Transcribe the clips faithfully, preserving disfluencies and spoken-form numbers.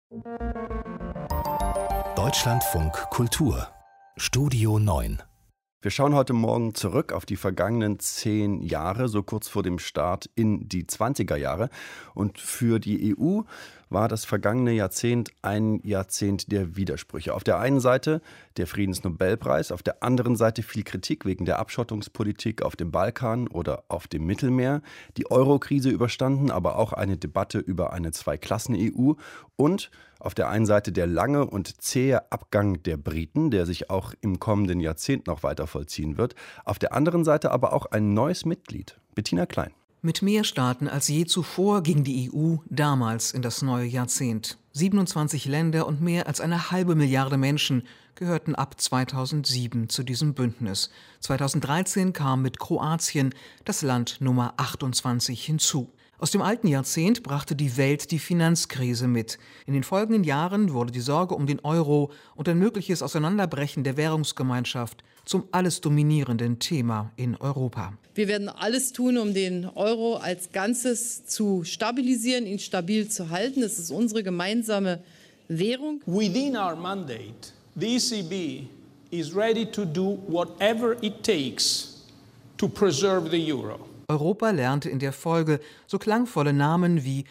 Deutschlandfunk Kultur Studio neun. Wir schauen heute Morgen zurück auf die vergangenen zehn Jahre, so kurz vor dem Start in die zwanziger Jahre. Und für die E U war das vergangene Jahrzehnt ein Jahrzehnt der Widersprüche. Auf der einen Seite der Friedensnobelpreis, auf der anderen Seite viel Kritik wegen der Abschottungspolitik auf dem Balkan oder auf dem Mittelmeer, die Euro-Krise überstanden, aber auch eine Debatte über eine Zweiklassen-E U und auf der einen Seite der lange und zähe Abgang der Briten, der sich auch im kommenden Jahrzehnt noch weiter vollziehen wird. Auf der anderen Seite aber auch ein neues Mitglied, Bettina Klein. Mit mehr Staaten als je zuvor ging die E U damals in das neue Jahrzehnt. siebenundzwanzig Länder und mehr als eine halbe Milliarde Menschen gehörten ab zweitausendsieben zu diesem Bündnis. zweitausenddreizehn kam mit Kroatien das Land Nummer achtundzwanzig hinzu. Aus dem alten Jahrzehnt brachte die Welt die Finanzkrise mit. In den folgenden Jahren wurde die Sorge um den Euro und ein mögliches Auseinanderbrechen der Währungsgemeinschaft zum alles dominierenden Thema in Europa. Wir werden alles tun, um den Euro als Ganzes zu stabilisieren, ihn stabil zu halten. Es ist unsere gemeinsame Währung. Within our mandate, the E C B is ready to do whatever it takes to preserve the euro. Europa lernte in der Folge so klangvolle Namen wie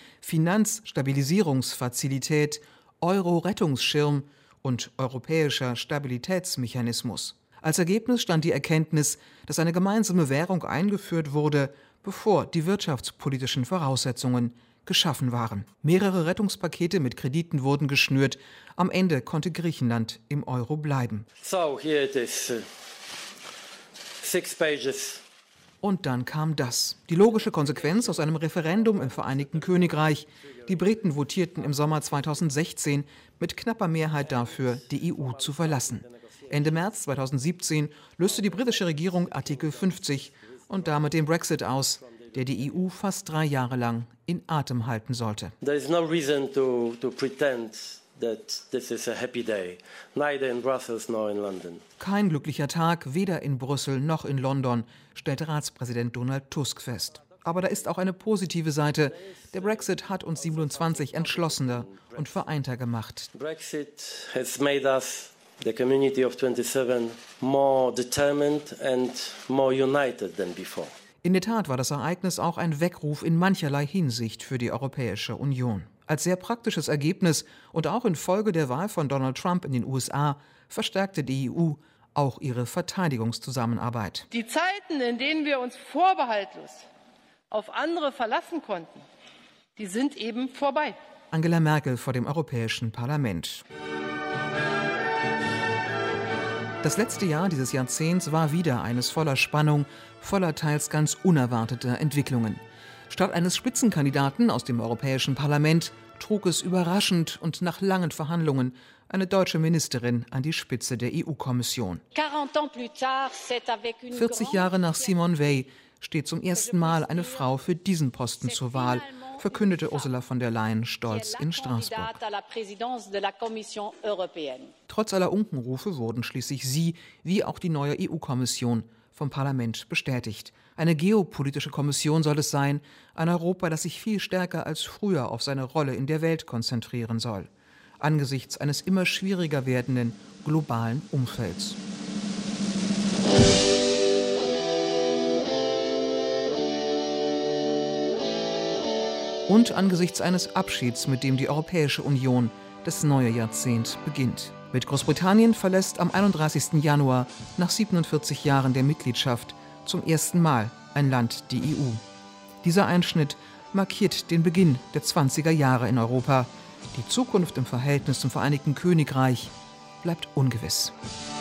Finanzstabilisierungsfazilität, Euro-Rettungsschirm und Europäischer Stabilitätsmechanismus. Als Ergebnis stand die Erkenntnis, dass eine gemeinsame Währung eingeführt wurde, bevor die wirtschaftspolitischen Voraussetzungen geschaffen waren. Mehrere Rettungspakete mit Krediten wurden geschnürt. Am Ende konnte Griechenland im Euro bleiben. So, here it is. Uh, six pages. Und dann kam das. Die logische Konsequenz aus einem Referendum im Vereinigten Königreich. Die Briten votierten im Sommer zweitausendsechzehn mit knapper Mehrheit dafür, die E U zu verlassen. Ende März zweitausendsiebzehn löste die britische Regierung Artikel fünfzig und damit den Brexit aus, der die E U fast drei Jahre lang in Atem halten sollte. There is no reason to, to pretend that this is a happy day, neither in Brussels nor in London. Kein glücklicher Tag, weder in Brüssel noch in London, stellte Ratspräsident Donald Tusk fest. Aber da ist auch eine positive Seite. Der Brexit hat uns siebenundzwanzig entschlossener und vereinter gemacht. Brexit has made us, the community of twenty-seven, more determined and more united than before. In der Tat war das Ereignis auch ein Weckruf in mancherlei Hinsicht für die Europäische Union. Als sehr praktisches Ergebnis und auch infolge der Wahl von Donald Trump in den U S A verstärkte die E U auch ihre Verteidigungszusammenarbeit. Die Zeiten, in denen wir uns vorbehaltlos auf andere verlassen konnten, die sind eben vorbei. Angela Merkel vor dem Europäischen Parlament. Das letzte Jahr dieses Jahrzehnts war wieder eines voller Spannung, voller teils ganz unerwarteter Entwicklungen. Statt eines Spitzenkandidaten aus dem Europäischen Parlament trug es überraschend und nach langen Verhandlungen eine deutsche Ministerin an die Spitze der E U-Kommission. vierzig Jahre nach Simone Veil steht zum ersten Mal eine Frau für diesen Posten zur Wahl, verkündete Ursula von der Leyen stolz in Straßburg. Trotz aller Unkenrufe wurden schließlich sie, wie auch die neue E U-Kommission, vom Parlament bestätigt. Eine geopolitische Kommission soll es sein, ein Europa, das sich viel stärker als früher auf seine Rolle in der Welt konzentrieren soll, angesichts eines immer schwieriger werdenden globalen Umfelds. Und angesichts eines Abschieds, mit dem die Europäische Union das neue Jahrzehnt beginnt. Mit Großbritannien verlässt am einunddreißigsten Januar nach siebenundvierzig Jahren der Mitgliedschaft zum ersten Mal ein Land die E U. Dieser Einschnitt markiert den Beginn der zwanziger Jahre in Europa. Die Zukunft im Verhältnis zum Vereinigten Königreich bleibt ungewiss.